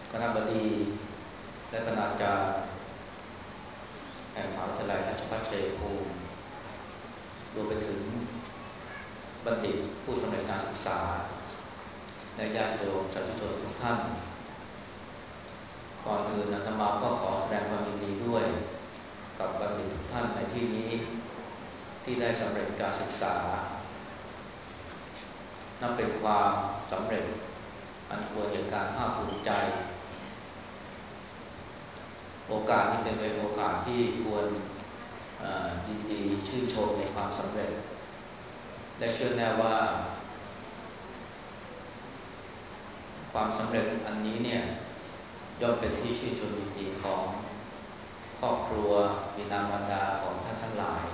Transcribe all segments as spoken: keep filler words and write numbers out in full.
คณบดีและคณาจารย์แห่งมหาวิทยาลัยราชภัฏชัยภูมิรวมไปถึงบัณฑิตผู้สำเร็จการศึกษาและญาติโยมสาธุชนทุกท่านก่อนอื่นอาตมาก็ขอแสดงความยินดีด้วยกับบัณฑิตทุกท่านในที่นี้ที่ได้สำเร็จการศึกษานับเป็นความสำเร็จอันควรแก่การภาคภูมิใจโอกาสนี้เป็นโอกาสที่ควรยินดีชื่นชมในความสำเร็จและเชื่อแน่ว่าความสำเร็จอันนี้เนี่ยย่อมเป็นที่ชื่นชมยินดีของครอบครัวบิดามารดาของท่านทั้งหลาย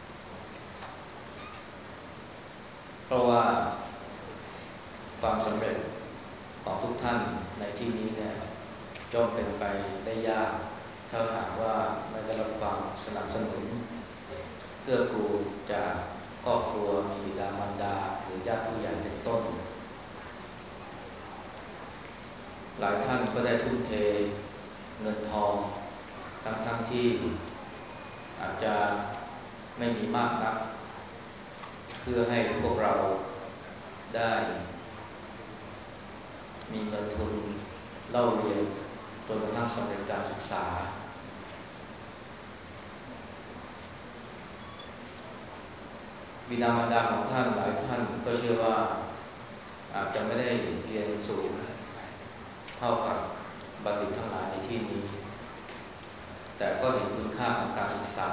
เพราะว่าความสำเร็จของทุกท่านในที่นี้เนี่ยย่อมเป็นไปได้ยากถ้าหากว่าไม่ได้รับความสนับสนุนเกื้อกูลจากครอบครัวมีบิดามารดาหรือญาติผู้ใหญ่เป็นต้นหลายท่านก็ได้ทุ่มเทเงินทองทั้งๆ ทที่อาจจะไม่มีมากนักเพื่อให้พวกเราได้มีเงินทุนเล่าเรียนจนกระทั่งสำเร็จการศึกษาบิดามารดาของท่านหลายท่านก็เชื่อว่าอาจจะไม่ได้เรียนสูงเท่ากับบัณฑิตทั้งหลายในที่นี้แต่ก็เห็นคุณค่าของการศึกษา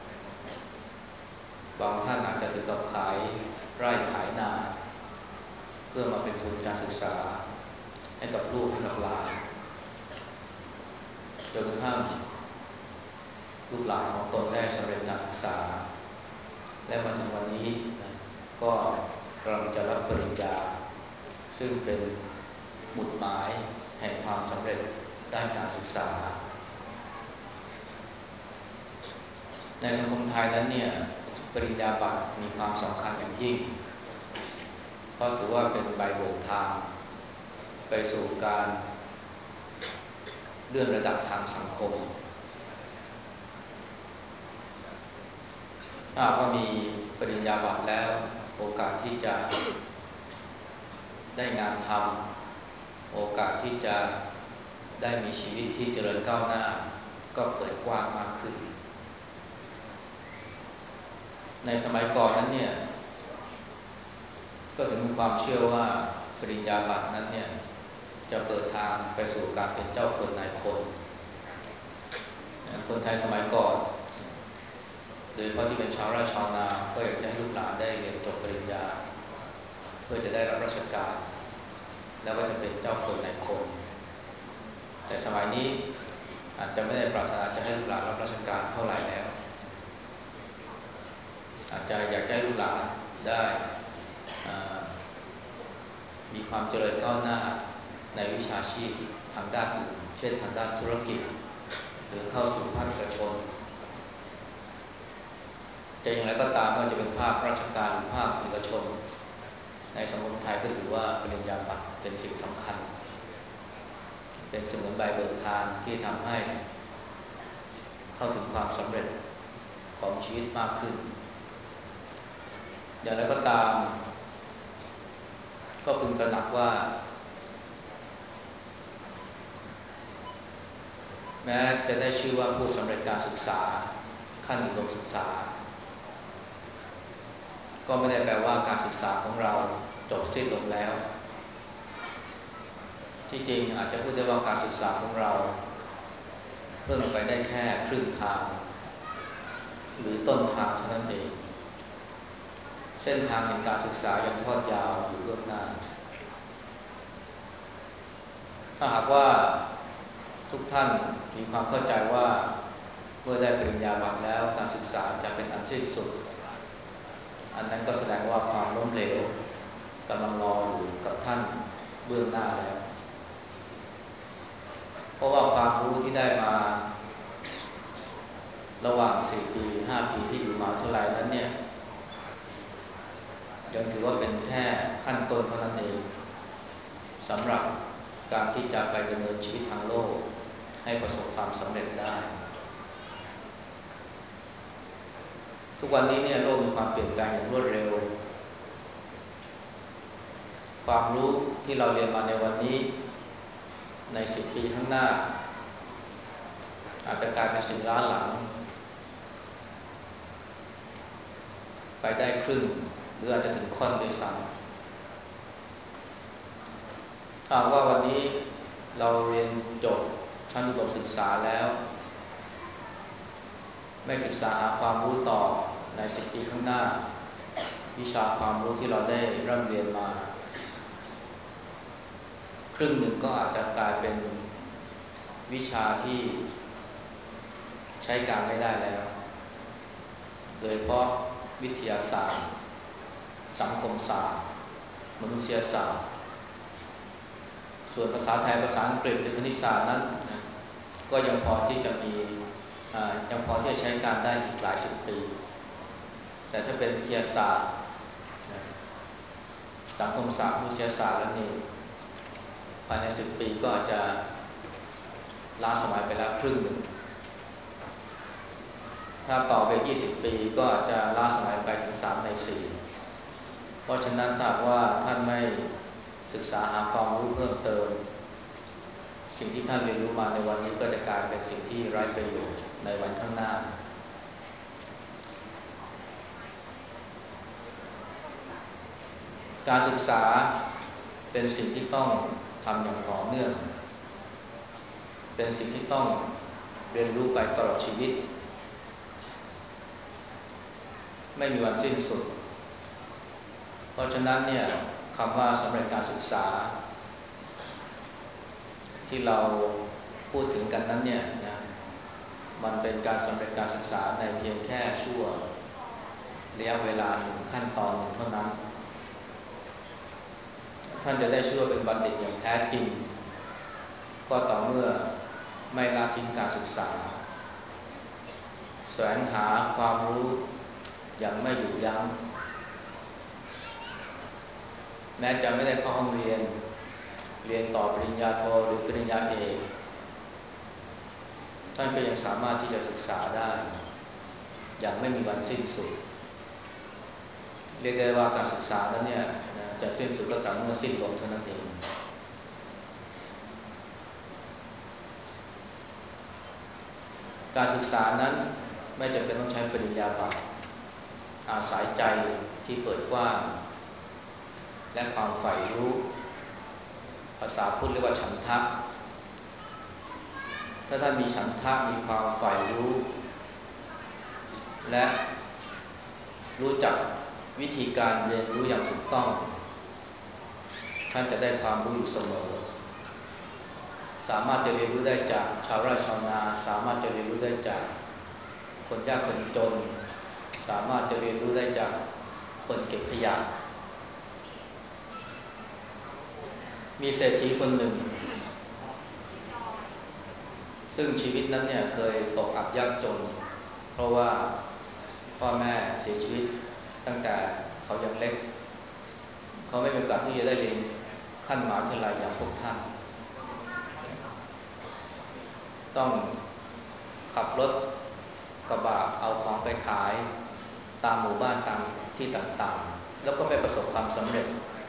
บางท่านอาจจะถึงกับขายไร่ขายนาเพื่อมาเป็นทุนการศึกษาให้กับลูกให้กับหลานจนกระทั่งลูกหลานของตนได้สำเร็จการศึกษาและมาถึงวันนี้ก็กำลังจะรับปริญญาซึ่งเป็นหมุดหมายแห่งความสำเร็จด้านการศึกษาในสังคมไทยนั้นเนี่ยปริญญาบัตรมีความสำคัญอย่างยิ่งเพราะถือว่าเป็นใบเบิกทางไปสู่การเลื่อนระดับทางสังคมถ้าว่ามีปริญญาบัตรแล้วโอกาสที่จะได้งานทำโอกาสที่จะได้มีชีวิตที่เจริญก้าวหน้าก็เปิดกว้างมากขึ้นในสมัยก่อนนั้นเนี่ยก็ถึงมีความเชื่อว่าปริญญาบัตรนั้นเนี่ยจะเปิดทางไปสู่การเป็นเจ้าคนนายคนคนไทยสมัยก่อนโดยเฉพาะที่เป็นชาวไร่ชาวนาก็อยากจะให้ลูกหลานได้เรียนจบปริญญาเพื่อจะได้รับราชการแล้วก็จะเป็นเจ้าคนนายคนแต่สมัยนี้อาจจะไม่ได้ปรารถนาจะให้ลูกหลานรับราชการเท่าไหร่แล้วอาจจะอยากให้ลูกหลานได้มีความเจริญก้าวหน้าในวิชาชีพทางด้านอื่นเช่นทางด้านธุรกิจหรือเข้าสู่ภาคเอกชนจะอย่างไรก็ตามว่าจะเป็นภาคราชการหรือภาคเอกชนในสังคมไทยก็ถือว่าปริญญาบัตรเป็นสิ่งสำคัญเป็นเสมือนใบเบิกทางที่ทำให้เข้าถึงความสำเร็จของชีวิตมากขึ้นอย่างไรก็ตามก็พึงตระหนักว่าแม้จะได้ชื่อว่าผู้สำเร็จการศึกษาขั้นอุดมศึกษาก็ไม่ได้แปลว่าการศึกษาของเราจบสิ้นลงแล้วที่จริงอาจจะพูดได้ว่าการศึกษาของเราเพิ่งไปได้แค่ครึ่งทางหรือต้นทางเท่านั้นเองเส้นทางแห่งการศึกษายังทอดยาวอยู่เบื้องหน้าถ้าหากว่าทุกท่านมีความเข้าใจว่าเมื่อได้ปริญญาบัตรแล้วการศึกษาจะเป็นอันสิ้นสุดอันนั้นก็แสดงว่าความล้มเหลวกำลังรออยู่กับท่านเบื้องหน้าแล้วเพราะว่าความรู้ที่ได้มาระหว่างสี่ปีห้าปีที่อยู่มหาวิทยาลัยนั้นเนี่ยยังถือว่าเป็นแค่ขั้นต้นเท่านั้นเองสำหรับการที่จะไปดำเนินชีวิตทางโลกให้ประสบความสำเร็จได้ทุกวันนี้เนี่ยโลกมีความเปลี่ยนแปลงอย่างรวดเร็วความรู้ที่เราเรียนมาในวันนี้ในสิบปีข้างหน้าอาจจะกลายเป็นสิบล้านหลังไปได้ครึ่งหรืออาจจะถึงค่อนด้วยซ้ำถ้าว่าวันนี้เราเรียนจบชั้นอุดมศึกษาแล้วไม่ศึกษาหาความรู้ต่อในสิบปีข้างหน้าวิชาความรู้ที่เราได้เริ่มเรียนมาครึ่งหนึ่งก็อาจจะกลายเป็นวิชาที่ใช้การไม่ได้แล้วโดยเฉพาะวิทยาศาสตร์สังคมศาสตร์มนุษยศาสตร์ส่วนภาษาไทยภาษาอังกฤษหรือคณิตศาสตร์นั้นนะก็ยังพอที่จะมียังพอที่จะใช้การได้อีกหลายสิบปีแต่ถ้าเป็นวิทยาศาสตร์สังคมศาสตร์มนุษยศาสตร์แล้วนี่ภายในสิบปีก็อาจจะล้าสมัยไปแล้วครึ่งหนึ่งถ้าต่อไปยี่สิบปีก็อาจจะล้าสมัยไปถึงสามในสี่เพราะฉะนั้นถ้าว่าท่านไม่ศึกษาหาความรู้เพิ่มเติมสิ่งที่ท่านเรียนรู้มาในวันนี้ก็จะกลายเป็นสิ่งที่ไร้ประโยชน์ในวันข้างหน้าการศึกษาเป็นสิ่งที่ต้องทำอย่างต่อเนื่องเป็นสิ่งที่ต้องเรียนรู้ไปตลอดชีวิตไม่มีวันสิ้นสุดเพราะฉะนั้นเนี่ยคำว่าสำเร็จการศึกษาที่เราพูดถึงกันนั้นเนี่ยนะมันเป็นการสำเร็จการศึกษาในเพียงแค่ชั่วระยะเวลาหนึ่งขั้นตอนหนึ่งเท่านั้นท่านจะได้ชื่อว่าเป็นบัณฑิตอย่างแท้จริงก็ต่อเมื่อไม่ละทิ้งการศึกษาแสวงหาความรู้อย่างไม่หยุดยั้งแม้จะไม่ได้เข้าห้องเรียนเรียนต่อปริญญาโทหรือปริญญาเอกท่านก็ยังสามารถที่จะศึกษาได้อย่างไม่มีวันสิ้นสุดเรียกได้ว่าการศึกษานั้นเนี่ยจะสิ้นสุดก็ต่อเมื่อสิ้นลมเท่านั้นเองการศึกษานั้นไม่จำเป็นต้องใช้ปริญญาบัตรอาศัยใจที่เปิดกว้างและความใฝ่รู้ภาษาพุทธเรียกว่าฉันทะถ้าท่านมีฉันทะมีความใฝ่รู้และรู้จักวิธีการเรียนรู้อย่างถูกต้องท่านจะได้ความรู้อยู่เสมอสามารถจะเรียนรู้ได้จากชาวไร่ชาวนาสามารถจะเรียนรู้ได้จากคนยากคนจนสามารถจะเรียนรู้ได้จากคนเก็บขยะมีเศรษฐีคนหนึ่งซึ่งชีวิตนั้นเนี่ยเคยตกอับยากจนเพราะว่าพ่อแม่เสียชีวิตตั้งแต่เขายังเล็กเขาไม่มีโอกาสที่จะได้เรียนขั้นมหาวิทยาลัยอย่างพวกท่านต้องขับรถกระบะเอาของไปขายตามหมู่บ้านตามที่ต่างๆแล้วก็ไม่ประสบความสำเร็จ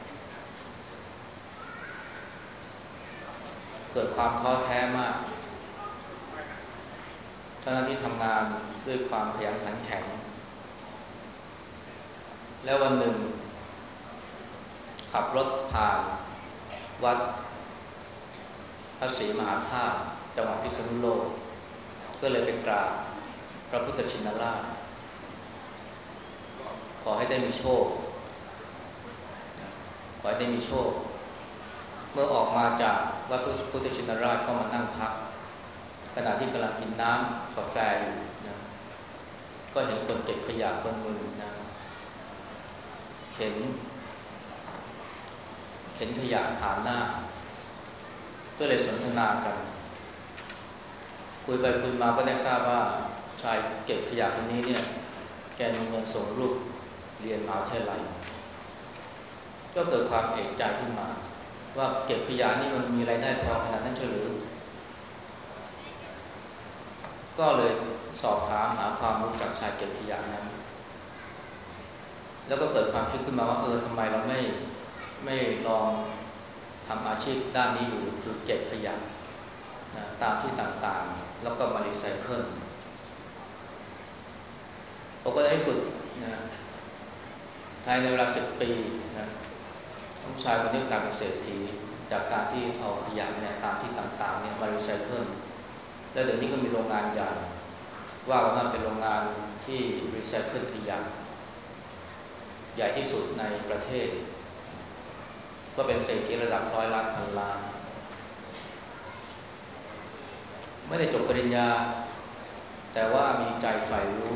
เกิดความท้อแท้มากทั้งที่ทำงานด้วยความขยันขันแข็งแล้ววันหนึ่งขับรถผ่านวัดพระศรีมหาธาตุจังหวัดพิษณุโลกก็เลยไปกราบพระพุทธชินราชขอให้ได้มีโชคขอให้ได้มีโชคเมื่อออกมาจากวัดพระพุทธชินราชก็มานั่งพักขณะที่กำลังกินน้ำกาแฟอยู่นะก็เห็นคนเก็บขยะคนหนึ่งนะเข็นเข็นขยะผ่านหน้าก็เลยสนทนากันคุยไปคุยมาก็ได้ทราบว่าชายเก็บขยะคนนี้เนี่ยแกมีเงินส่งลูกเรียนมหาวิทยาลัยก็เกิดความเอกใจขึ้นมาว่าเก็บขยะนี่มันมีรายได้พอขนาดนั้นเฉยหรือก็เลยสอบถามหาความรู้จากชายเก็บขยะนั้นแล้วก็เกิดความคิดขึ้นมาว่าเออทำไมเราไม่ไม่ลองทำอาชีพด้านนี้ดูคือเก็บขยะนะตามที่ต่างๆแล้วก็มารีไซเคิลผมก็ได้สุดนะภายในเวลาสิบปีนะผู้ชายคนนี้กลายเป็นเศรษฐีจากการที่เอาขยะเนี่ยตามที่ต่างๆเนี่ยมารีไซเคิลแล้วเดี๋ยวนี้ก็มีโรงงานใหญ่ว่ากันว่าเป็นโรงงานที่รีไซเคิลขยะใหญ่ที่สุดในประเทศก็เป็นเศรษฐีระดับร้อยล้านพันล้านไม่ได้จบปริญญาแต่ว่ามีใจใฝ่รู้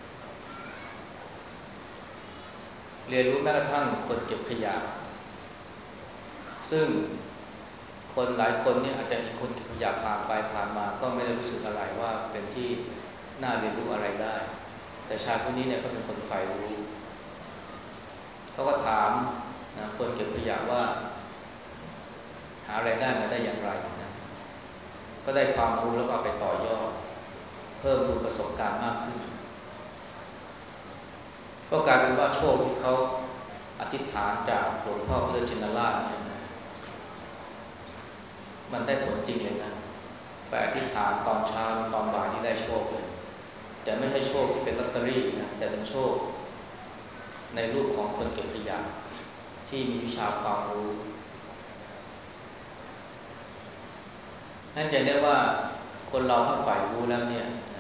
เรียนรู้แม้กระทั่งคนเก็บขยะซึ่งคนหลายคนเนี่ยอาจจะเห็นคนเก็บขยะผ่านไปผ่านมาก็ไม่ได้รู้สึกอะไรว่าเป็นที่น่าเรียนรู้อะไรได้แต่ชายคนนี้เนี่ยเขาเป็นคนใฝ่รู้เขาก็ถามนะคนเก็บขยะว่าหารายได้มาได้อย่างไรนะก็ได้ความรู้แล้วก็ไปต่อยอดเพิ่มพูนประสบการณ์มากขึ้นก็กลายเป็นว่าโชคที่เขาอธิษฐานจากหลวงพ่อพุทธชินราชเนี่ยมันได้ผลจริงเลยนะไปอธิษฐานตอนเช้าตอนบ่ายนี่ได้โชคเลยแต่ไม่ใช่โชคที่เป็นลอตเตอรี่นะแต่เป็นโชคในรูปของคนเก็บขยะที่มีวิชาความรู้นั่นจะได้ว่าคนเราถ้าใฝ่รู้แล้วเนี่ยนะ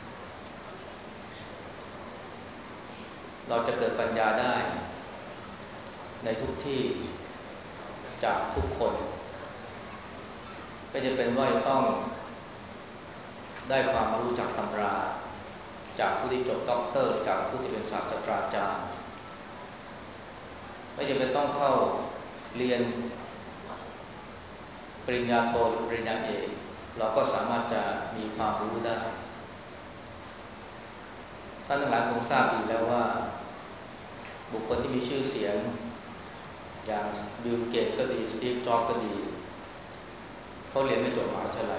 เราจะเกิดปัญญาได้ในทุกที่จากทุกคนไม่จำเป็นว่าจะต้องได้ความรู้จากตำราจากผู้ที่จบด็อกเตอร์จากผู้ที่เป็นศาสตราจารย์ไม่จำเป็นต้องเข้าเรียนปริญญาโทหรือปริญญาเอกเราก็สามารถจะมีความรู้ได้ท่านทั้งหลายคงทราบดีแล้วว่าบุคคลที่มีชื่อเสียงอย่างบิลเกตก็ดีสตีฟจ็อบส์ก็ดีเขาเรียนไม่จบมหาวิทยาลัย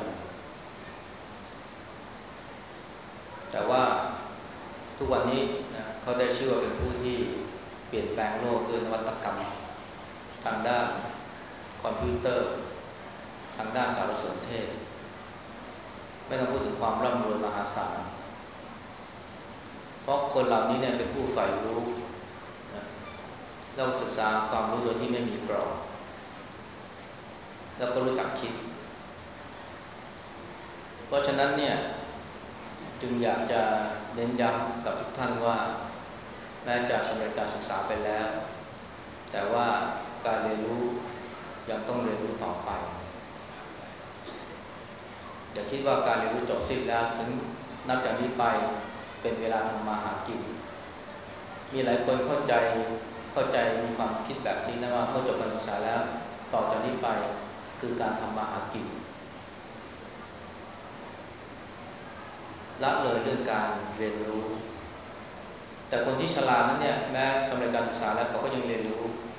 แต่ว่าทุกวันนี้นะเขาได้ชื่อว่าเป็นผู้ที่เปลี่ยนแปลงโลกด้วยนวัตกรรมทางด้านคอมพิวเตอร์ทางด้านสารสนเทศไม่ต้องพูดถึงความร่ำรวยมหาศาลเพราะคนเหล่านี้เนี่ยเป็นผู้ใฝ่รู้นะเราศึกษาความรู้โดยที่ไม่มีกรอบแล้วก็รู้จักคิดเพราะฉะนั้นเนี่ยจึงอยากจะเน้นย้ำกับทุกท่านว่าแม้จะสำเร็จการศึกษาไปแล้วแต่ว่าการเรียนรู้ยังต้องเรียนรู้ต่อไปอย่าคิดว่าการเรียนรู้จบสิ้นแล้วถึงนับจากนี้ไปเป็นเวลาทำมาหากินมีหลายคนเข้าใจเข้าใจมีความคิดแบบนี้นะว่าเมื่อจบการศึกษาแล้วต่อจากนี้ไปคือการทำมาหากินละเลยเรื่องการเรียนรู้แต่คนที่ฉลาดนั้นเนี่ยแม้สำเร็จการศึกษาแล้วเขาก็ยังเรียนรู้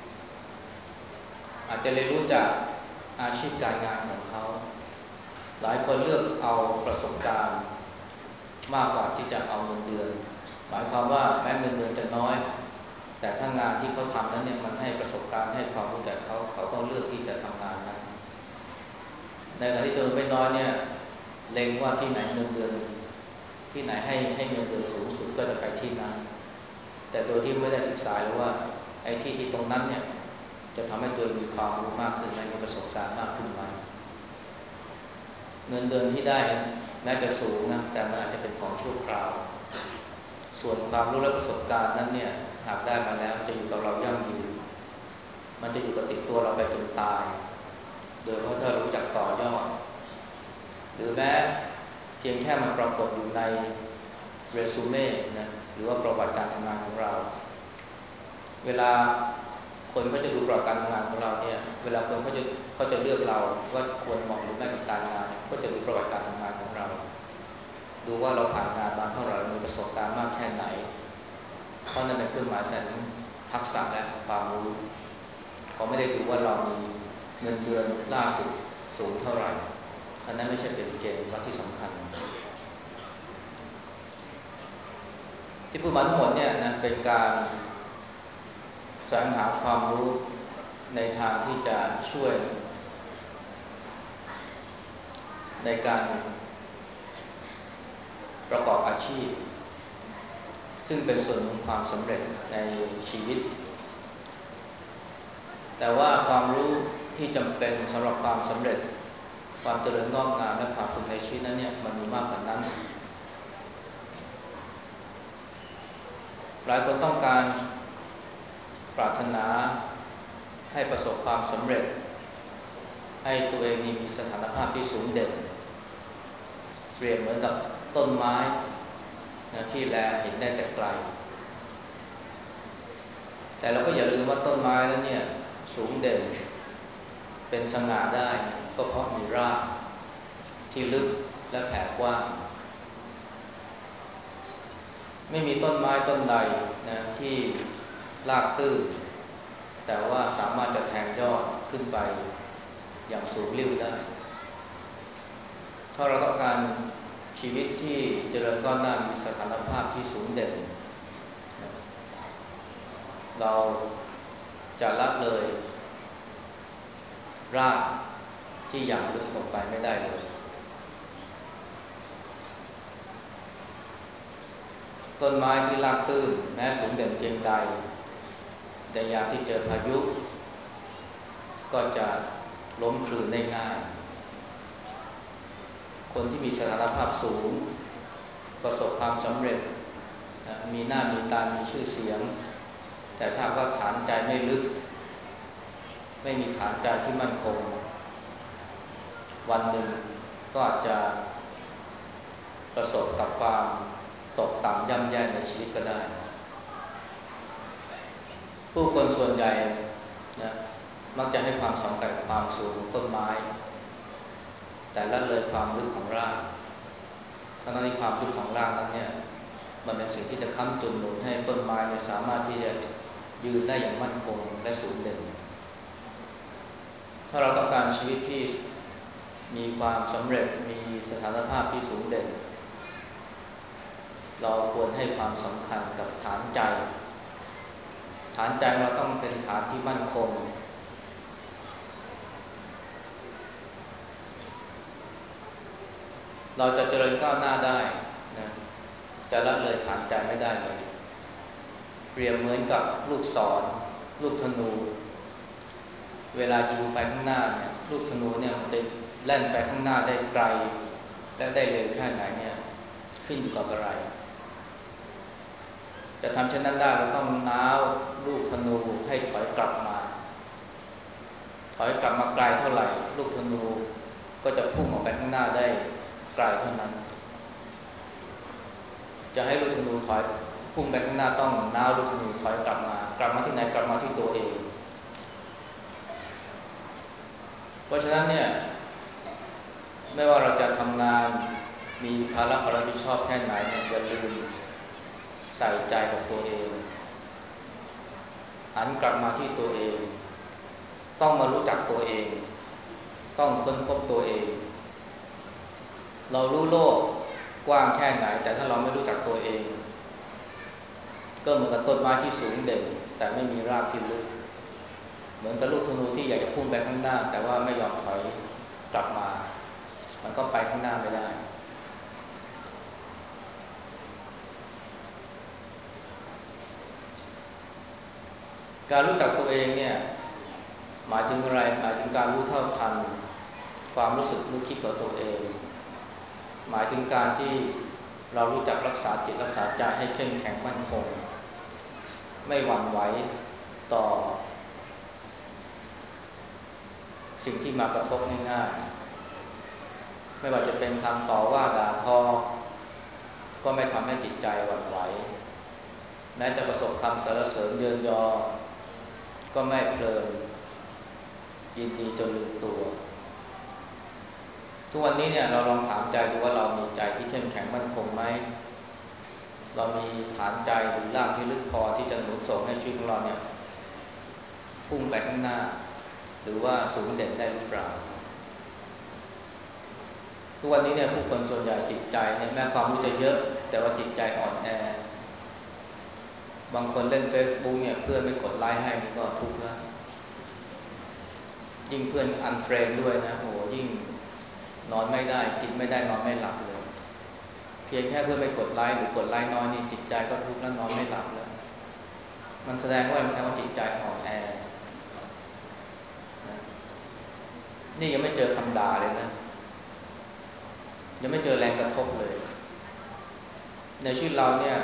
อาจจะเรียนรู้จากอาชีพการงานของเขาหลายคนเลือกเอาประสบการณ์มากกว่าที่จะเอาเงินเดือนหมายความว่าแม้เงินเดือนจะน้อยแต่ถ้างานที่เขาทำนั้นเนี่ยมันให้ประสบการณ์ให้ความรู้แก่เขาเขาก็เลือกที่จะทำงานนั้นในขณะที่เธอไม่น้อยเนี่ยเล็งว่าที่ไหนเงินเดือนที่ไหนให้ให้เงินเดือนสูงสุดก็จะไปที่นั้นแต่โดยที่ไม่ได้ศึกษาเลยว่าไอ้ที่ที่ตรงนั้นเนี่ยจะทำให้ตัวมีความรู้มากขึ้นไหมมีประสบการณ์มากขึ้นไหมเงินเดือนที่ได้แม้จะสูงนะแต่มันอาจจะเป็นของชั่วคราวส่วนความรู้และประสบการณ์นั้นเนี่ยหากได้มาแล้วจะอยู่กับเรายั่งยืนมันจะอยู่กับติดตัวเราไปจนตายโดยเพราะถ้ารู้จักต่อยอดหรือแม้เพียงแค่มันปรากฏอยู่ในเรซูเม่นะหรือว่าประวัติการทำงานของเราเวลาคนเขาจะดูประวัติการทำงานของเราเนี่ยเวลาคนเขาจะเขาจะเลือกเราว่าควรเหมาะหรือไม่กับการงานก็จะดูประวัติการทำงานของเราดูว่าเราผ่านงานมาเท่าไหร่มีประสบการณ์มากแค่ไหนเพราะนั่นเป็นเครื่องหมายแสดงทักษะและความรู้เขาไม่ได้ดูว่าเรามีเงินเดือนล่าสุดสูงเท่าไหร่อันนั้นไม่ใช่เป็นเกณฑ์วัดที่สำคัญที่พูดมาทั้งหมดเนี่ยนะเป็นการแสวงหาความรู้ในทางที่จะช่วยในการประกอบอาชีพซึ่งเป็นส่วนของความสำเร็จในชีวิตแต่ว่าความรู้ที่จำเป็นสำหรับความสำเร็จความเจริญงอกงามและความสุขในชีวิตนั้นเนี่ยมันมีมากกว่านั้นหลายคนต้องการปรารถนาให้ประสบความสำเร็จให้ตัวเองมีสถานภาพที่สูงเด่นเปรียบเหมือนกับต้นไม้นะที่แลเห็นได้แต่ไกลแต่เราก็อย่าลืมว่าต้นไม้นั้นเนี่ยสูงเด่นเป็นสง่าได้ก็เพราะมีรากที่ลึกและแผ่กว้างไม่มีต้นไม้ต้นใดนะที่รากตื้นแต่ว่าสามารถจะแทงยอดขึ้นไปอย่างสูงลิ่วได้ถ้าเราต้องการชีวิตที่เจริญก้าวหน้ามีสถานภาพที่สูงเด่นเราจะละเลยรากที่อย่างลึกลงไปไม่ได้เลยต้นไม้ที่รากตื้นแม้สูงเด่นเพียงใดแต่ยามที่เจอพายุก็จะล้มคลืนได้ง่ายคนที่มีสถานภาพสูงประสบความสำเร็จมีหน้ามีตามีชื่อเสียงแต่ถ้าว่าฐานใจไม่ลึกไม่มีฐานใจที่มั่นคงวันหนึ่งก็อาจจะประสบกับความตกต่ำย่ำแย่ในชีวิตก็ได้ผู้คนส่วนใหญ่นะมักจะให้ความสำคัญกับความสูงของต้นไม้แต่ละเลยความลึกของรากทั้งที่ความลึกของรากนั้นเนี่ยมันเป็นสิ่งที่จะค้ำจุนหนุนให้ต้นไม้เนี่ยสามารถที่จะยืนได้อย่างมั่นคงและสูงเด่นถ้าเราต้องการชีวิตที่มีความสำเร็จมีสถานภาพที่สูงเด่นเราควรให้ความสำคัญกับฐานใจฐานใจเราต้องเป็นฐานที่มั่นคงเราจะเจริญก้าวหน้าได้นะจะละเลยฐานใจไม่ได้เลยเปรียบเหมือนกับลูกศรลูกธนูเวลายิงไปข้างหน้าเนี่ยลูกธนูเนี่ยมันจะแล่นไปข้างหน้าได้ไกลและได้เร็วแค่ไหนเนี่ยขึ้นอยู่กับอะไรจะทำเช่นนั้นได้เราต้องน้าวลูกธนูให้ถอยกลับมาถอยกลับมาไกลเท่าไหร่ลูกธนูก็จะพุ่งออกไปข้างหน้าได้ไกลเท่านั้นจะให้ลูกธนูถอยพุ่งไปข้างหน้าต้องน้าวลูกธนูถอยกลับมากลับมาที่ไหนกลับมาที่ตัวเองเพราะฉะนั้นเนี่ยไม่ว่าเราจะทำงานมีภาระรับผิดชอบแค่ไหนเนี่ยอย่าลืมใส่ใจกับตัวเองหันกลับมาที่ตัวเองต้องมารู้จักตัวเองต้องค้นพบตัวเองเรารู้โลกกว้างแค่ไหนแต่ถ้าเราไม่รู้จักตัวเองก็เหมือนกับต้นไม้ที่สูงเด่นแต่ไม่มีรากที่ลึกเหมือนกับลูกธนูที่อยากจะพุ่งไปข้างหน้าแต่ว่าไม่ยอมถอยกลับมามันก็ไปข้างหน้าไม่ได้การรู้จักตัวเองเนี่ยหมายถึงอะไรหมายถึงการรู้เท่าทันความรู้สึกนึกคิดของตัวเองหมายถึงการที่เรารู้จักรักษาจิตรักษาใจให้เข้มแข็งมั่นคงไม่หวั่นไหวต่อสิ่งที่มากระทบง่ายๆไม่ว่าจะเป็นคำต่อว่าด่าทอก็ไม่ทำให้จิตใจหวั่นไหวแม้จะประสบคำสรรเสริญเยินยอก็ไม่เพลินยินดีจนลืมตัวทุกวันนี้เนี่ยเราลองถามใจดูว่าเรามีใจที่เข้มแข็งมั่นคงไหมเรามีฐานใจหรือรากที่ลึกพอที่จะหนุนส่งให้ชีวิตของเราเนี่ยพุ่งไปข้างหน้าหรือว่าสูงเด่นได้หรือเปล่าทุกวันนี้เนี่ยผู้คนส่วนใหญ่จิตใจเนี่ยแม้ความรู้จะเยอะแต่ว่าจิตใจอ่อนแอบางคนเล่น Facebook เนี่ยเพื่อนไม่กดไลค์ให้นี่ก็ทุกข์แล้วยิ่งเพื่อนอันเฟรนด้วยนะโอ้ยิ่งนอนไม่ได้กินไม่ได้นอนไม่หลับเลยเพียงแค่เพื่อนไม่กดไลค์หรือกดไลค์น้อยนี่จิตใจก็ทุกข์แล้วนอนไม่หลับแล้วมันแสดงว่ามันแสดงว่าจิตใจอ่อนแอนะนี่ยังไม่เจอคำด่าเลยนะยังไม่เจอแรงกระทบเลยในชีวิตเราเนี่ย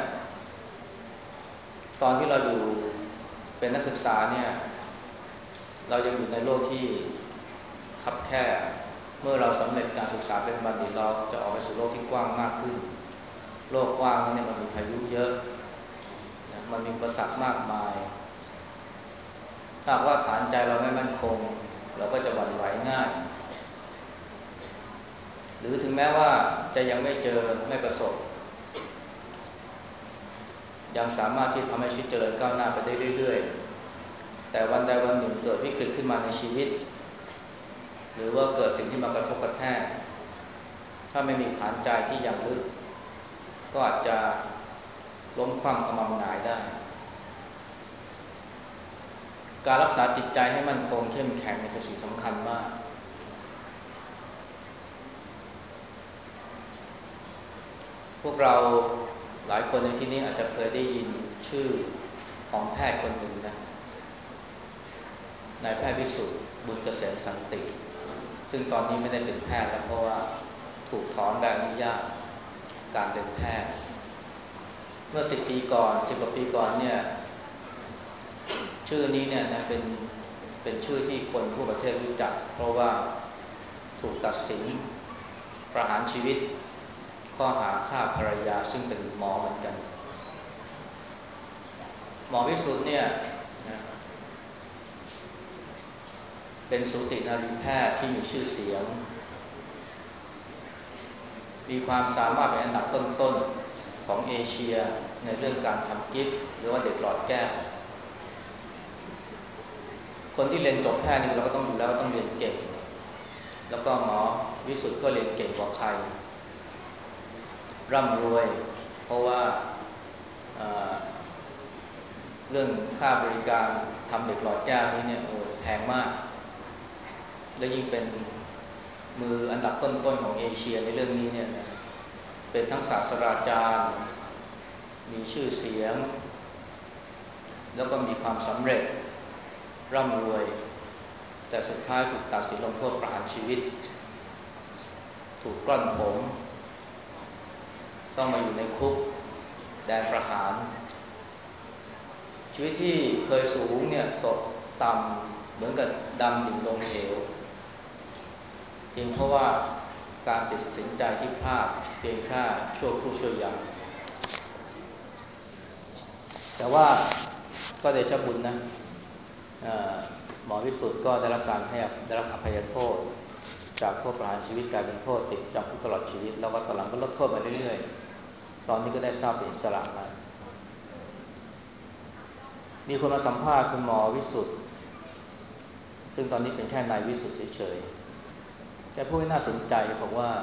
ตอนที่เราอยู่เป็นนักศึกษาเนี่ยเรายังอยู่ในโลกที่คับแคบเมื่อเราสำเร็จการศึกษาเป็นบัณฑิตเราจะออกไปสู่โลกที่กว้างมากขึ้นโลกกว้างเนี่ยมันมีพายุเยอะนะมันมีอุปสรรคมากมายถ้าว่าฐานใจเราไม่มั่นคงเราก็จะหวั่นไหวง่ายหรือถึงแม้ว่าจะยังไม่เจอไม่ประสบยังสามารถที่ทำให้ชีวิตเจริญก้าวหน้าไปได้เรื่อยๆแต่วันใดวันหนึ่งเกิดวิกฤตขึ้นมาในชีวิตหรือว่าเกิดสิ่งที่มากระทบกระแทกถ้าไม่มีฐานใจที่ยังลึกก็อาจจะล้มคว่ำกำมำหงายได้การรักษาจิตใจให้มั่นคงเข้มแข็งเป็นสิ่งสำคัญมากพวกเราหลายคนในที่นี้อาจจะเคยได้ยินชื่อของแพทย์คนหนึ่งนะนายแพทย์วิสุทธิ์บุญเกษมสันติซึ่งตอนนี้ไม่ได้เป็นแพทย์แล้วเพราะว่าถูกถอนใบอนุญาตการเป็นแพทย์เมื่อสิบปีก่อนสิบกว่าปีก่อนเนี่ยชื่อนี้เนี่ยนะเป็นเป็นชื่อที่คนทั่วประเทศรู้จักเพราะว่าถูกตัดสินประหารชีวิตข้อหาฆ่าภรรยาซึ่งเป็นหมอเหมือนกันหมอวิสุทธิ์เนี่ยนะเป็นสูตินรีแพทย์ที่มีชื่อเสียงมีความสามารถเป็นอันดับต้นๆของเอเชียในเรื่องการทำกิฟต์หรือว่าเด็กหลอดแก้วคนที่เรียนจบแพทย์นี่เราก็ต้องดูแล้วก็ต้องเรียนเก่งแล้วก็หมอวิสุทธิ์ก็เรียนเก่งกว่าใครร่ำรวยเพราะว่าเอ่อเรื่องค่าบริการทำเด็กหลอดแก้วนี้เนี่ยโอ้แพงมากและยิ่งเป็นมืออันดับต้นๆของเอเชียในเรื่องนี้เนี่ยนะเป็นทั้งศาสตราจารย์มีชื่อเสียงแล้วก็มีความสำเร็จร่ำรวยแต่สุดท้ายถูกตัดสินลงโทษประหารชีวิตถูกกล้อนผมต้องมาอยู่ในคุกแดนประหารชีวิตที่เคยสูงเนี่ยตกต่ำเหมือนกับดำดิ่งลงเหวเพียงเพราะว่าการตัดสินใจที่พลาดเพียงแค่ชั่วครู่ชั่วยามแต่ว่าก็เดชะบุญนะหมอวิสุทธิ์ก็ได้รับการให้ได้รับอภัยโทษจากโทษประหารชีวิตกลายเป็นโทษติดจำคุกตลอดชีวิตแล้วก็ตอนหลังก็ลดโทษมาเรื่อยๆตอนนี้ก็ได้ทราบเป็นอิสระมามีคนมาสัมภาษณ์คุณหมอวิสุทธิ์ซึ่งตอนนี้เป็นแค่นายวิสุทธิ์เฉยๆแต่พูดให้น่าสนใจบอกว่า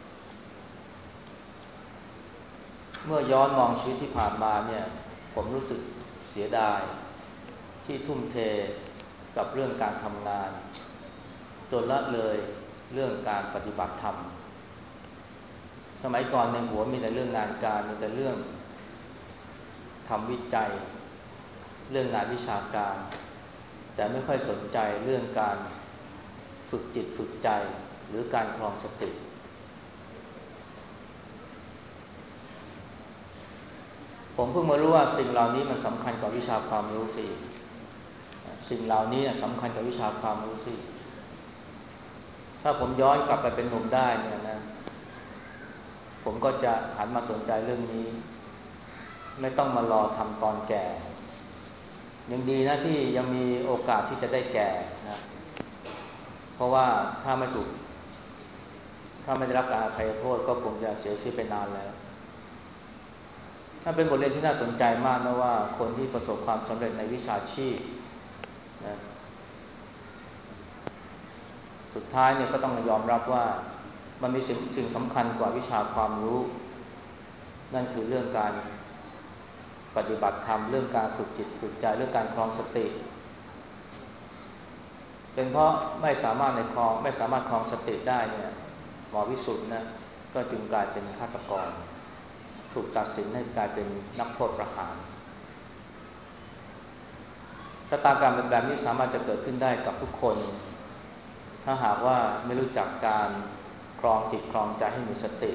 เมื่อย้อนมองชีวิตที่ผ่านมาเนี่ยผมรู้สึกเสียดายที่ทุ่มเทกับเรื่องการทำงานจนละเลยเรื่องการปฏิบัติธรรมสมัยก่อนในหัวมีแต่เรื่องงานการมีแต่เรื่องทำวิจัยเรื่องงานวิชาการแต่ไม่ค่อยสนใจเรื่องการฝึกจิตฝึกใจหรือการครองสติผมเพิ่งมารู้ว่าสิ่งเหล่านี้มันสำคัญกว่าวิชาความรู้สิสิ่งเหล่านี้สำคัญกว่าวิชาความรู้สิถ้าผมย้อนกลับไปเป็นหนุ่มได้เนี่ยนะผมก็จะหันมาสนใจเรื่องนี้ไม่ต้องมารอทำตอนแก่ยังดีนะที่ยังมีโอกาสที่จะได้แก่นะเพราะว่าถ้าไม่ถูกถ้าไม่ได้รับการอภัยโทษก็คงจะเสียชีวิตไปนานแล้วถ้าเป็นบทเรียนที่น่าสนใจมากนะว่าคนที่ประสบความสำเร็จในวิชาชีพนะสุดท้ายเนี่ยก็ต้องยอมรับว่ามันมีสิ่งสิ่งสำคัญกว่าวิชาความรู้นั่นคือเรื่องการปฏิบัติธรรมเรื่องการฝึกจิตฝึกใจเรื่องการครองสติเป็นเพราะไม่สามารถในครองไม่สามารถครองสติได้เนี่ยหมอวิสุทธ์นะก็จึงกลายเป็นฆาตกรถูกตัดสินให้กลายเป็นนักโทษประหารชะตากรรมแบบนี้สามารถจะเกิดขึ้นได้กับทุกคนถ้าหากว่าไม่รู้จักการครองจิตครองใจให้มีสติ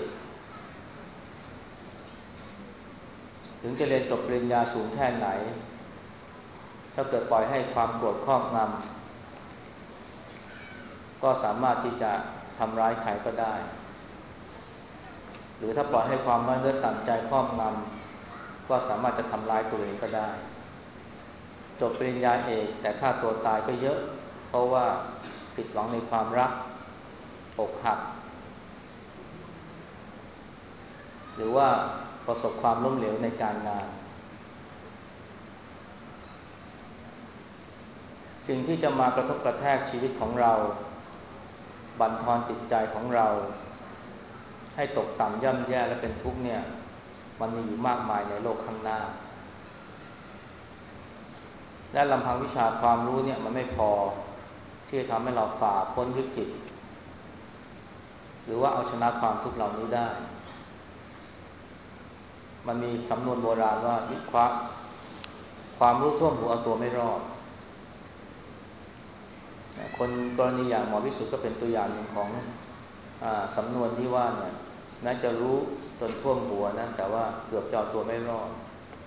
ถึงจะเรียนจบปริญญาสูงแค่ไหนถ้าเกิดปล่อยให้ความโกรธครอบงำก็สามารถที่จะทำร้ายใครก็ได้หรือถ้าปล่อยให้ความน้อยเนื้อต่ำใจครอบงำก็สามารถจะทำร้ายตัวเองก็ได้จบปริญญาเอกแต่ฆ่าตัวตายก็เยอะเพราะว่าผิดหวังในความรักอกหักหรือว่าประสบความล้มเหลวในการงานสิ่งที่จะมากระทบกระแทกชีวิตของเราบั่นทอนจิตใจของเราให้ตกต่ำย่ำแย่และเป็นทุกข์เนี่ยมันมีอยู่มากมายในโลกข้างหน้าและลำพังวิชาความรู้เนี่ยมันไม่พอที่จะทำให้เราฝ่าพ้นวิกฤตหรือว่าเอาชนะความทุกข์เหล่านี้ได้มันมีสำนวนโบราณว่าวิเคราะห์ความรู้ท่วมหัวเอาตัวไม่รอดคนกรณีอย่างหมอวิสุทธ์ก็เป็นตัวอย่างหนึ่งของอ่าสำนวนที่ว่าเนี่ยแม้จะรู้จนท่วมหัวนะแต่ว่าเกือบจะเอาตัวไม่รอด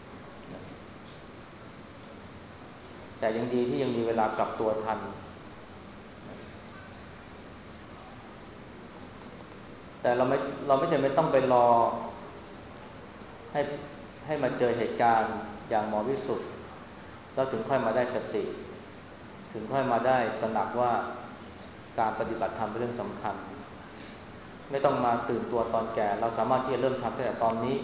แต่ยังดีที่ยังมีเวลากลับตัวทันแต่เราไม่เราไม่จำเป็นต้องไปรอให้ให้มาเจอเหตุการณ์อย่างหมอวิสุทธ์แล้วถึงค่อยมาได้สติถึงค่อยมาได้ตระหนักว่าการปฏิบัติธรรมเป็นเรื่องสำคัญไม่ต้องมาตื่นตัวตอนแก่เราสามารถที่จะเริ่มทำตั้งแต่ตอนนี้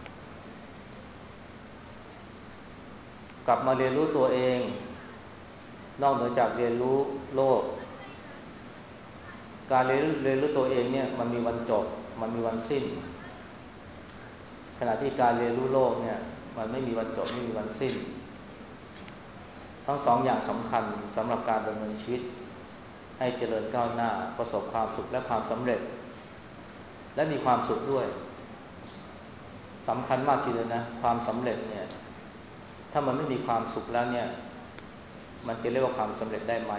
กลับมาเรียนรู้ตัวเองนอกเหนือจากเรียนรู้โลกการเรียนรู้เรียนรู้ตัวเองเนี่ยมันมีวันจบมันมีวันสิ้นขณะที่การเรียนรู้โลกเนี่ยมันไม่มีวันจบไม่มีวันสิ้นทั้งสองอย่างสำคัญสำหรับการดำเนินชีวิตให้เจริญก้าวหน้าประสบความสุขและความสำเร็จและมีความสุขด้วยสำคัญมากทีเดียวนะความสำเร็จเนี่ยถ้ามันไม่มีความสุขแล้วเนี่ยมันจะเรียกว่าความสำเร็จได้ไหม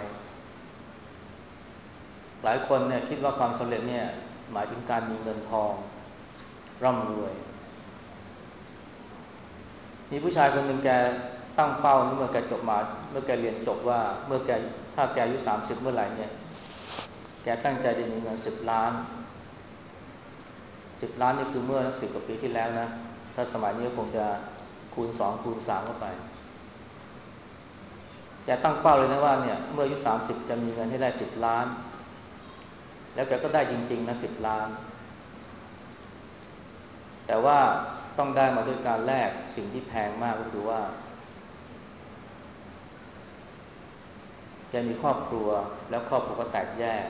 หลายคนเนี่ยคิดว่าความสำเร็จเนี่ยหมายถึงการมีเงินทองร่ำรวยมีผู้ชายคนหนึ่งแกตั้งเป้าเมื่อแกจบมาเมื่อแกเรียนจบว่าเมื่อแกถ้าแกอายุสามสิบเมื่อไหร่เนี่ยแกตั้งใจจะมีเงินสิบล้านสิบล้านนี่คือเมื่อสิบกว่าปีที่แล้วนะถ้าสมัยนี้ก็คงจะคูณสองคูณสามเข้าไปแกตั้งเป้าเลยนะว่าเนี่ยเมื่ออายุสามสิบจะมีเงินให้ได้สิบล้านแล้วแกก็ได้จริงๆนะสิบล้านแต่ว่าต้องได้มาด้วยการแลกสิ่งที่แพงมากก็คือว่าแกมีครอบครัวแล้วครอบครัวก็แตกแยก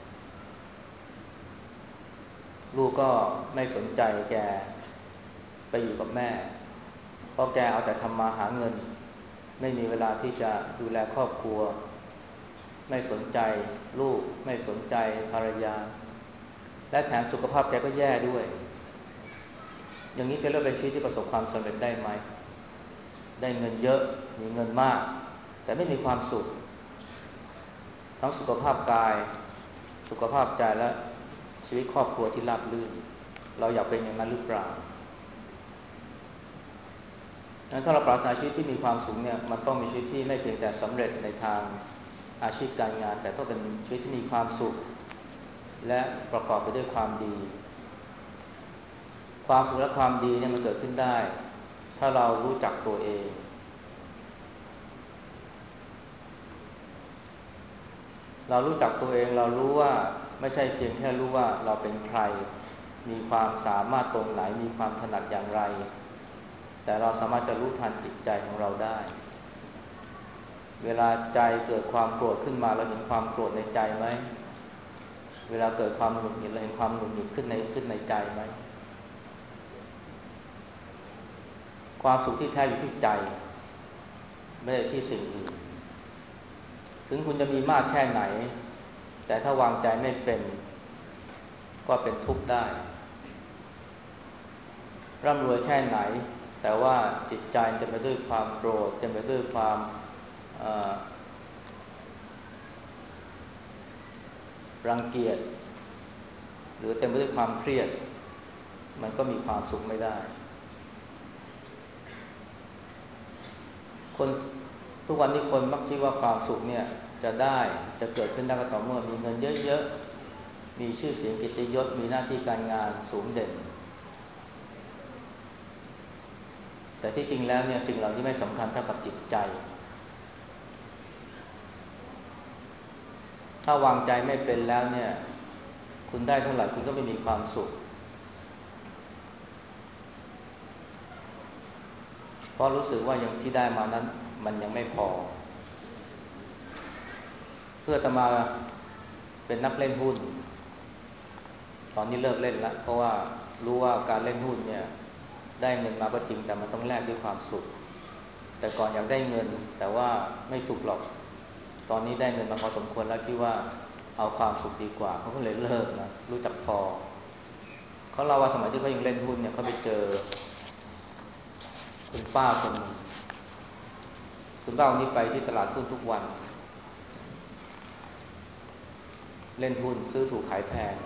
ลูกก็ไม่สนใจแกไปอยู่กับแม่เพราะแกเอาแต่ทำมาหาเงินไม่มีเวลาที่จะดูแลครอบครัวไม่สนใจลูกไม่สนใจภรรยาและแถมสุขภาพแกก็แย่ด้วยอย่างนี้จะเรียกเป็นชีวิตที่ประสบความสำเร็จได้ไหมได้เงินเยอะมีเงินมากแต่ไม่มีความสุขทั้งสุขภาพกายสุขภาพใจและชีวิตครอบครัวที่ราบรื่นเราอยากเป็นอย่างนั้นหรือเปล่าถ้าเราปรารถนาชีวิตที่มีความสุขเนี่ยมันต้องมีชีวิตที่ไม่เพียงแต่สำเร็จในทางอาชีพการงานแต่ต้องเป็นชีวิตที่มีความสุขและประกอบไปด้วยความดีความสุขและความดีเนี่ยมันเกิดขึ้นได้ถ้าเรารู้จักตัวเองเรารู้จักตัวเองเรารู้ว่าไม่ใช่เพียงแค่รู้ว่าเราเป็นใครมีความสามารถตรงไหนมีความถนัดอย่างไรแต่เราสามารถจะรู้ทันจิตใจของเราได้เวลาใจเกิดความโกรธขึ้นมาเราเห็นความโกรธในใจไหมเวลาเกิดความหงุดหงิดเราเห็นความหงุดหงิดขึ้นในขึ้นในใจไหมความสุขที่แท้อยู่ที่ใจไม่ได้ที่สิ่งอื่นถึงคุณจะมีมากแค่ไหนแต่ถ้าวางใจไม่เป็นก็เป็นทุกข์ได้ร่ำรวยแค่ไหนแต่ว่าจิตใจเต็มไปด้วยความโกรธเต็มไปด้วยความรังเกียจหรือเต็มไปด้วยความเครียดมันก็มีความสุขไม่ได้คนทุกวันนี้คนมักคิดว่าความสุขเนี่ยจะได้จะเกิดขึ้นได้ก็ต่อเมื่อมีเงินเยอะๆมีชื่อเสียงเกียรติยศมีหน้าที่การงานสูงเด่นแต่ที่จริงแล้วเนี่ยสิ่งเหล่านี้ไม่สำคัญเท่ากับจิตใจถ้าวางใจไม่เป็นแล้วเนี่ยคุณได้เท่าไหร่คุณก็ไม่มีความสุขเพราะรู้สึกว่าอย่างที่ได้มานั้นมันยังไม่พอเพื่อจะมาเป็นนักเล่นหุ้นตอนนี้เลิกเล่นแล้วเพราะว่ารู้ว่าการเล่นหุ้นเนี่ยได้เงินมาก็จริงแต่มันต้องแลกด้วยความสุขแต่ก่อนอยากได้เงินแต่ว่าไม่สุขหรอกตอนนี้ได้เงินมาพอสมควรแล้วคิดว่าเอาความสุขดีกว่าเขาก็เลยเลิกนะรู้จักพอเขาเล่าว่าสมัยที่เขายังเล่นหุ้นเนี่ยเขาไปเจอคุณป้าคนนึงคุณป้าคนนี้ไปที่ตลาดหุ้นทุกวันเล่นหุ้นซื้อถูกขายแพง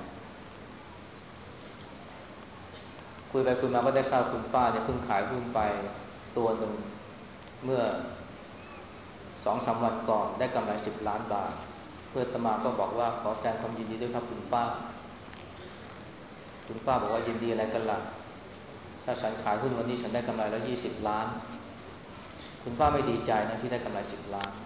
คุยไปคุยมาก็ได้ทราบคุณป้าเนี่ยเพิ่งขายหุ้นไปตัวหนึ่งเมื่อสองสามวันก่อนได้กำไรสิบล้านบาทเพื่อนอาตมาก็บอกว่าขอแสดงความยินดีด้วยครับคุณป้าคุณป้าบอกว่ายินดีอะไรกันล่ะถ้าฉันขายหุ้นวันนี้ฉันได้กำไรแล้วยี่สิบล้านคุณป้าไม่ดีใจนะที่ได้กำไรสิบล้าน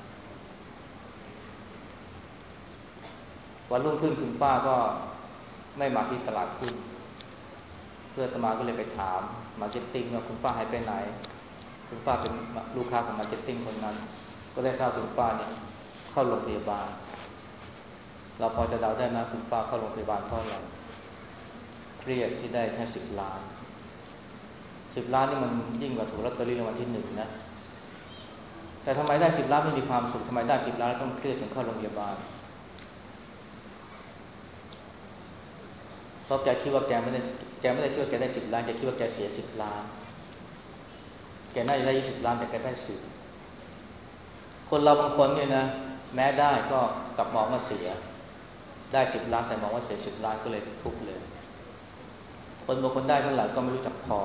วันรุ่งขึ้นคุณป้าก็ไม่มาที่ตลาดหุ้นเพื่อนอาตมาก็เลยไปถามมาร์เก็ตติ้งว่าคุณป้าหายไปไหนคุณป้าเป็นลูกค้าของมาร์เก็ตติ้งคนนั้นก็ได้ทราบคุณป้าเนี่ยเข้าโรงพยาบาลเราพอจะเดาได้ไหมคุณป้าเข้าโรงพยาบาลเพราะอะไรเครียดที่ได้แค่สิบล้านสิบล้านนี่มันยิ่งกว่าถูกลอตเตอรี่รางวัลที่หนึ่งนะแต่ทำไมได้สิบล้านไม่มีความสุขทำไมได้สิบล้านแล้วต้องเครียดถึงเข้าโรงพยาบาลเพราะแกคิดว่าแกไม่ได้แกไม่ได้คิดว่าแกได้สิบล้านแกคิดว่าแกเสียสิบล้านแกน่าจะได้ยี่สิบล้านแต่แกได้สิบคนเราบางคนเนี่ยนะแม้ได้ก็กลับมองว่าเสียได้สิบล้านแต่มองว่าเสียสิบล้านก็เลยทุกข์เลยคนบางคนได้เท่าไหร่ก็ไม่รู้จักพอ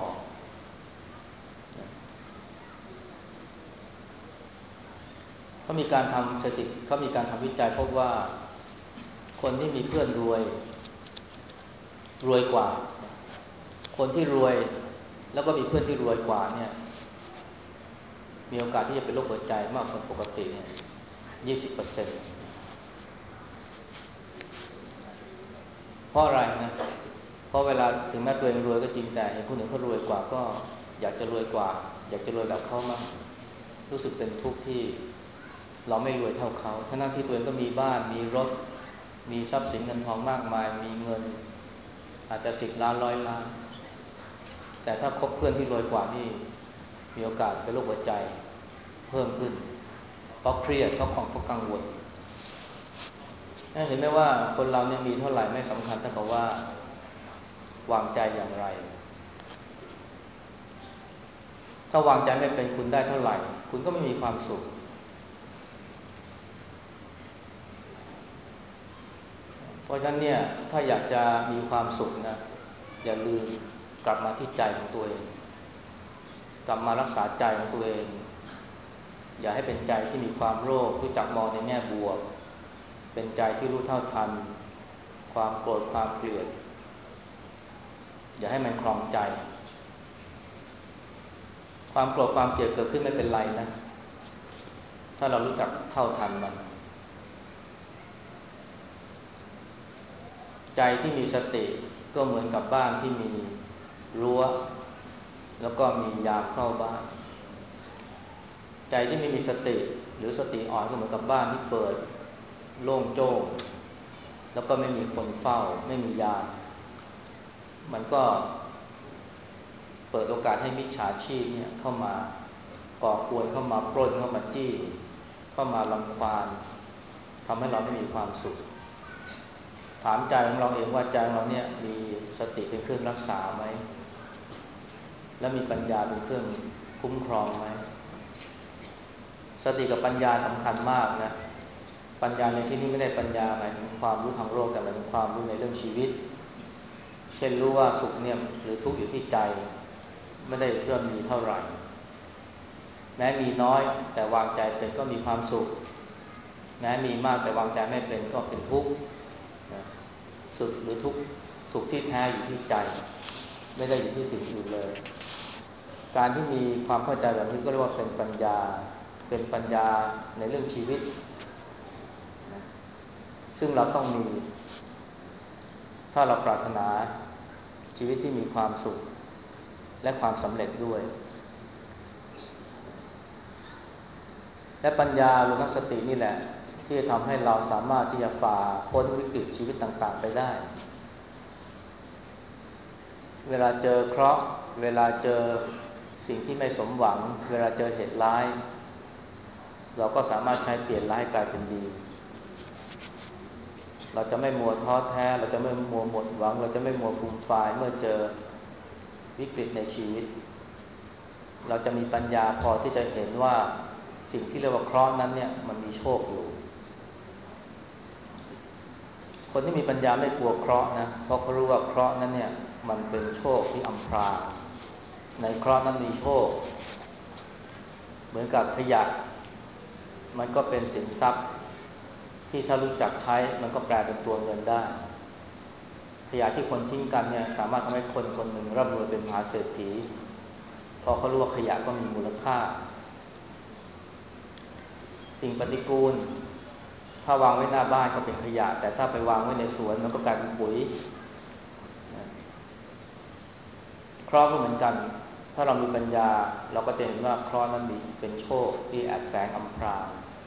เขามีการทำสถิติเขามีการทำวิจัยพบว่าคนที่มีเพื่อนรวยรวยกว่าคนที่รวยแล้วก็มีเพื่อนที่รวยกว่าเนี่ยมีโอกาสที่จะเป็นโรคหัวใจมากกว่าคนปกติเนี่ย ยี่สิบเปอร์เซ็นต์ เพราะอะไรนะเพราะเวลาถึงแม้ตัวเองรวยก็จริงแต่เห็นคนอื่นเขารวยกว่าก็อยากจะรวยกว่าอยากจะรวยแบบเขามั่งรู้สึกเป็นทุกข์ที่เราไม่รวยเท่าเขาทั้งที่ตัวเองก็มีบ้านมีรถมีทรัพย์สินเงินทองมากมายมีเงินอาจจะสิบล้านร้อยล้านแต่ถ้าคบเพื่อนที่รวยกว่านี่มีโอกาสเป็นโรคหัวใจเพิ่มขึ้นเพราะเครียดเพราะของเพราะกังวลเห็นไหมว่าคนเราเนี่ยมีเท่าไหร่ไม่สำคัญเท่ากับว่าวางใจอย่างไรถ้าวางใจไม่เป็นคุณได้เท่าไหร่คุณก็ไม่มีความสุขเพราะฉะนั้นเนี่ยถ้าอยากจะมีความสุขนะอย่าลืมกลับมาที่ใจของตัวเองกลับมารักษาใจของตัวเองอย่าให้เป็นใจที่มีความโลภรู้จักมองในแง่บวกเป็นใจที่รู้เท่าทันความโกรธความเกลียดอย่าให้มันคลองใจความโกรธความเกลียดเกิดขึ้นไม่เป็นไรนะถ้าเรารู้จักเท่าทันมันใจที่มีสติก็เหมือนกับบ้านที่มีรั้วแล้วก็มียามเฝ้าบ้านใจที่ไม่มีสติหรือสติอ่อนก็เหมือนกับบ้านที่เปิดโล่งโจ้งแล้วก็ไม่มีคนเฝ้าไม่มียามมันก็เปิดโอกาสให้มิจฉาชีพเนี่ยเข้ามาก่อกวนเข้ามาปล้นเข้ามาจี้เข้ามารังควานทำให้เราไม่มีความสุขถามใจของเราเองว่าใจของเราเนี่ยมีสติเป็นเครื่องรักษาไหมและมีปัญญาเป็นเครื่องคุ้มครองไหมสติกับปัญญาสำคัญมากนะปัญญาในที่นี้ไม่ได้ปัญญาหมายถึงความรู้ทางโลกแต่หมายถึงความรู้ในเรื่องชีวิตเช่นรู้ว่าสุขเนี่ยหรือทุกข์อยู่ที่ใจไม่ได้เพื่อมีเท่าไหร่แม้มีน้อยแต่วางใจเป็นก็มีความสุขแม้มีมากแต่วางใจไม่เป็นก็เป็นทุกข์สุขหรือทุกข์สุขที่แท้อยู่ที่ใจไม่ได้อยู่ที่สิ่งอื่นเลยการที่มีความเข้าใจแบบนี้ก็เรียกว่าเป็นปัญญาเป็นปัญญาในเรื่องชีวิตซึ่งเราต้องมีถ้าเราปรารถนาชีวิตที่มีความสุขและความสำเร็จด้วยและปัญญารวมทั้งสตินี่แหละที่จะทำให้เราสามารถที่จะฝ่าพ้นวิกฤตชีวิตต่างๆไปได้เวลาเจอเคราะห์เวลาเจอสิ่งที่ไม่สมหวังเวลาเจอเหตุร้ายเราก็สามารถใช้เปลี่ยนร้ายกลายเป็นดีเราจะไม่มัวท้อแท้เราจะไม่มัวหมดหวังเราจะไม่มัวฟูมฟายเมื่อเจอวิกฤตในชีวิตเราจะมีปัญญาพอที่จะเห็นว่าสิ่งที่เรียกว่าเคราะห์นั้นเนี่ยมันมีโชคอยู่คนที่มีปัญญาไม่กลัวเคราะห์นะเพราะเขารู้ว่าเคราะห์นั้นเนี่ยมันเป็นโชคที่อำพรางในเคราะห์นั้นมีโชคเหมือนกับขยะมันก็เป็นสินทรัพย์ที่ถ้ารู้จักใช้มันก็แปลเป็นตัวเงินได้ขยะที่คนทิ้งกันเนี่ยสามารถทำให้คนคนหนึ่งร่ำรวยเป็นมหาเศรษฐีพอเขารู้ว่าขยะก็มีมูลค่าสิ่งปฏิกูลถ้าวางไว้หน้าบ้านก็เป็นขยะแต่ถ้าไปวางไว้ในสวนมันก็กลายเป็นปุ๋ยเคราะห์ก็เหมือนกันถ้าเรามีปัญญาเราก็จะเห็นว่าเคราะห์นั้นมีเป็นโชคที่แอบแฝงอำพราง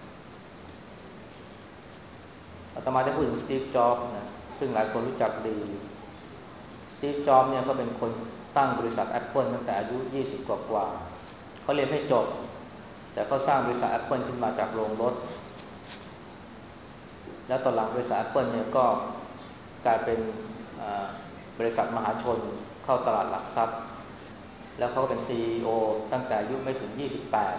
อาตมาได้พูดถึงสตีฟจ็อบส์นะซึ่งหลายคนรู้จักดีสตีฟจ็อบส์เนี่ยก็เป็นคนตั้งบริษัท Apple ตั้งแต่อายุยี่สิบกว่าๆเขาเรียนไม่จบแต่เขาสร้างบริษัท Apple ขึ้นมาจากโรงรถแล้วตอนหลังบริษัท Apple เนี่ยก็กลายเป็นบริษัทมหาชนเข้าตลาดหลักทรัพย์แล้วเขาก็เป็น ซี อี โอ ตั้งแต่อายุไม่ถึงยี่สิบแปด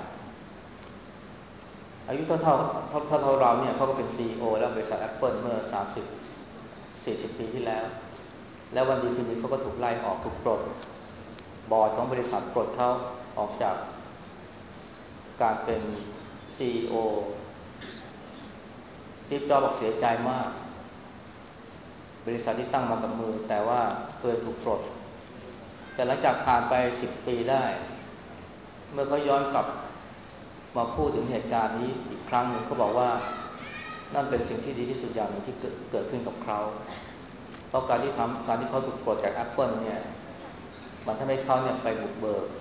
อายุเท่าเท่าเท่าเท่าเราเนี่ยเขาก็เป็น ซี อี โอ แล้วบริษัท Apple เมื่อสามสิบ สี่สิบปีที่แล้วแล้ววันดีคืนดีเขาก็ถูกไล่ออกถูกปลดบอร์ดของบริษัทปลดเขาออกจากการเป็น ซี อี โอ สตีฟจ็อบส์บอกเสียใจมากบริษัทที่ตั้งมากับมือแต่ว่าเกิดถูกปลดแต่หลังจากผ่านไปสิบปีได้เมื่อเขาย้อนกลับมาพูดถึงเหตุการณ์นี้อีกครั้งหนึ่งเขาบอกว่านั่นเป็นสิ่งที่ดีที่สุดอย่างหนึ่งที่เกิดขึ้นกับเขาเพราะการที่ทำการที่เขาถูกปลดจาก Apple เนี่ยมันทำให้เขาเนี่ยไปบุกเบิก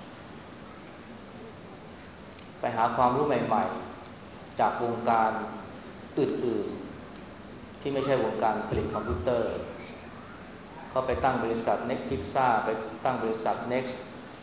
ไปหาความรู้ใหม่ๆจากวงการอื่นๆที่ไม่ใช่วงการผลิตคอมพิวเตอร์เขาไปตั้งบริษัท Next Pizza ไปตั้งบริษัท Next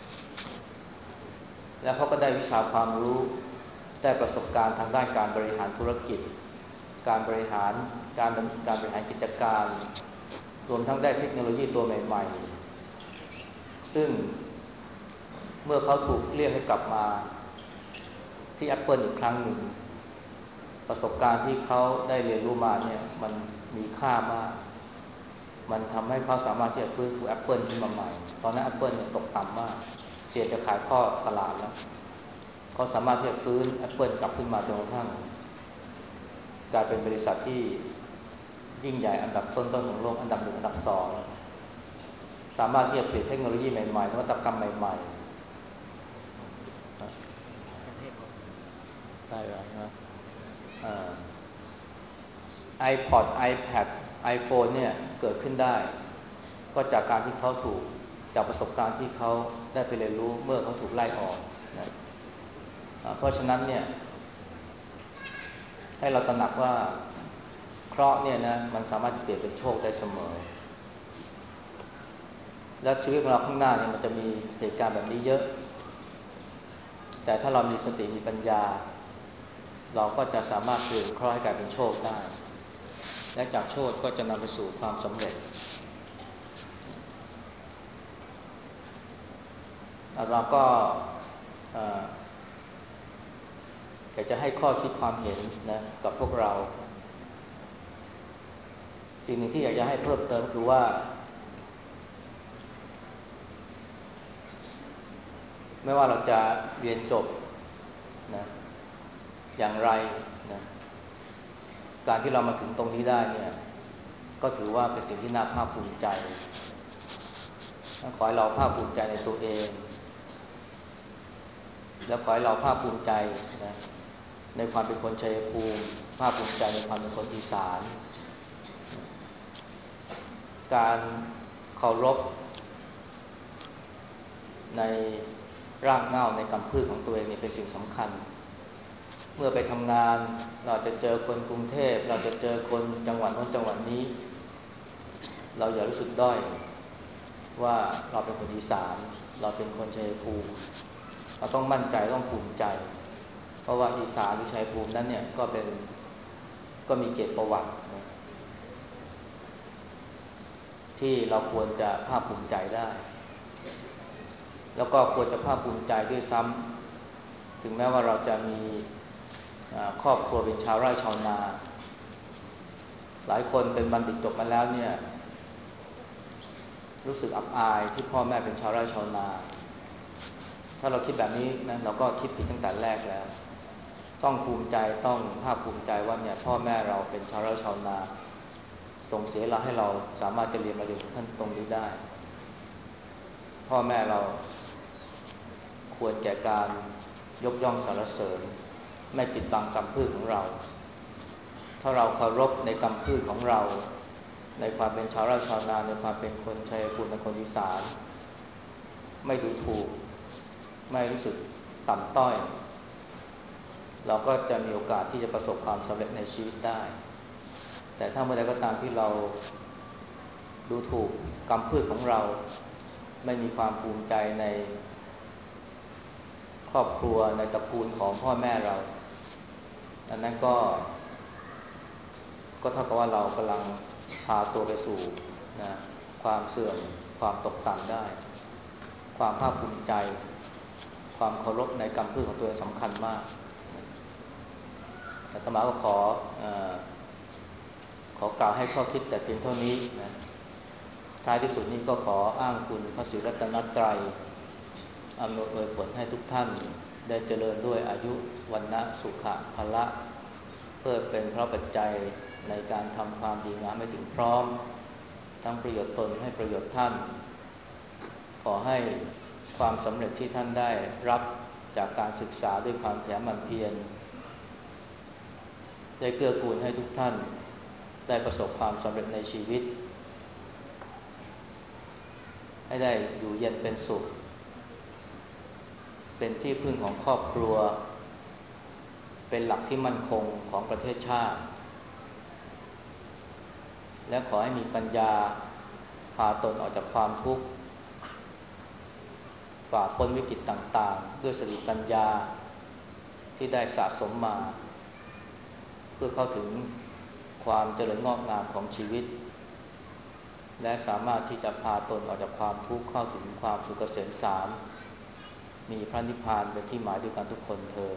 แล้วเขาก็ได้วิชาความรู้ได้ประสบการณ์ทางด้านการบริหารธุรกิจการบริหารการการบริหารกิจการรวมทั้งได้เทคโนโลยีตัวใหม่ๆซึ่งเมื่อเขาถูกเรียกให้กลับมาที่ Apple อีกครั้งหนึ่งประสบการณ์ที่เขาได้เรียนรู้มาเนี่ยมันมีค่ามากมันทำให้เขาสามารถที่จะฟื้นฟู Apple ขึ้นมาใหม่ตอนนั้น Apple เนี่ยตกต่ำมากเตรียมจะขายทอดตลาดแล้วเขาสามารถที่จะฟื้น Apple กลับขึ้นมาจนกระทั่งกลายเป็นบริษัทที่ยิ่งใหญ่อันดับต้นๆของโลกอันดับหนึ่งอันดับสองสามารถที่จะผลิตเทคโนโลยีใหม่ๆนวัตกรรมใหม่ๆได้ไหมครับ iPod iPad iPhone เนี่ยเกิดขึ้นได้ก็จากการที่เขาถูกจากประสบการณ์ที่เขาได้ไปเรียนรู้เมื่อเขาถูกไล่ออกนะเพราะฉะนั้นเนี่ยให้เราตระหนักว่าเคราะห์เนี่ยนะมันสามารถจะเปลี่ยนเป็นโชคได้เสมอและชีวิตของเราข้างหน้าเนี่ยมันจะมีเหตุการณ์แบบนี้เยอะแต่ถ้าเรามีสติมีปัญญาเราก็จะสามารถเปลี่ยนเคราะห์ให้กลายเป็นโชคได้และจากโชคก็จะนำไปสู่ความสำเร็จเราก็อยากจะให้ข้อคิดความเห็นนะกับพวกเราสิ่งหนึ่งที่อยากจะให้เพิ่มเติมคือว่าไม่ว่าเราจะเรียนจบนะอย่างไรนะการที่เรามาถึงตรงนี้ได้เนี่ยก็ถือว่าเป็นสิ่งที่น่าภาคภูมิใจขอให้เราภาคภูมิใจในตัวเองแล้วขอให้เราภาคภูมิใจนะในความเป็นคนชัยภูมิภาคภูมิใจในความเป็นคนอีสานการเคารพในรากเหง้าในกำพืชของตัวเองนี่เป็นสิ่งสำคัญเมื่อไปทำงานเราจะเจอคนกรุงเทพเราจะเจอคนจังหวัดโน้นจังหวัดนี้เราอย่ารู้สึกด้อยว่าเราเป็นคนอีสานเราเป็นคนชัยภูมิเราต้องมั่นใจต้องภูมิใจเพราะว่าอีสานหรือชัยภูมินั้นเนี่ยก็เป็นก็มีเกียรติประวัตินะที่เราควรจะภาคภูมิใจได้แล้วก็ควรจะภาคภูมิใจด้วยซ้ำถึงแม้ว่าเราจะมีครอบครัวเป็นชาวไร่ชาวนาหลายคนเป็นบัณฑิตจบมาแล้วเนี่ยรู้สึกอับอายที่พ่อแม่เป็นชาวไร่ชาวนาถ้าเราคิดแบบนี้นะเราก็คิดผิดตั้งแต่แรกแล้วต้องภูมิใจต้องภาคภูมิใจว่าเนี่ยพ่อแม่เราเป็นชาวไร่ชาวนาส่งเสียเราให้เราสามารถจะเรียนมาถึงขั้นตรงนี้ได้พ่อแม่เราควรแก่การยกย่องสรรเสริญไม่ปิดบังกำพืชของเราถ้าเราเคารพในกำพืชของเราในความเป็นชาวไร่ชาวนาในความเป็นคนชัยภูมิเป็นคนอีสานไม่ดูถูกไม่รู้สึกต่ำต้อยเราก็จะมีโอกาสที่จะประสบความสำเร็จในชีวิตได้แต่ถ้าเมื่อใดก็ตามที่เราดูถูกกำพืชของเราไม่มีความภูมิใจในครอบครัวในตระกูลของพ่อแม่เราอันนั้นก็ก็เท่ากับว่าเรากำลังพาตัวไปสู่นะความเสื่อมความตกต่ำได้ความภาคภูมิใจความเคารพในกำพืชของตัวเองสำคัญมากอาตมาก็ขอเอ่อขอกล่าวให้ข้อคิดแต่เพียงเท่านี้นะท้ายที่สุดนี้ก็ขออ้างคุณพระศรีรัตนตรัยอำนวยอวยผลให้ทุกท่านได้เจริญด้วยอายุวันนะสุขะพละเพื่อเป็นพระปัจจัยในการทำความดีงามให้ถึงพร้อมทั้งประโยชน์ตนให้ประโยชน์ท่านขอให้ความสำเร็จที่ท่านได้รับจากการศึกษาด้วยความขยันหมั่นเพียรได้เกื้อกูลให้ทุกท่านได้ประสบความสำเร็จในชีวิตให้ได้อยู่เย็นเป็นสุขเป็นที่พึ่งของครอบครัวเป็นหลักที่มั่นคงของประเทศชาติและขอให้มีปัญญาพาตนออกจากความทุกข์ฝ่าพ้นวิกฤตต่างๆด้วยสติปัญญาที่ได้สะสมมาเพื่อเข้าถึงความเจริญงอกงามของชีวิตและสามารถที่จะพาตนออกจากความทุกข์เข้าถึงความสุขเกษมสารมีพระนิพพานเป็นที่หมายด้วยกันทุกคนเทอ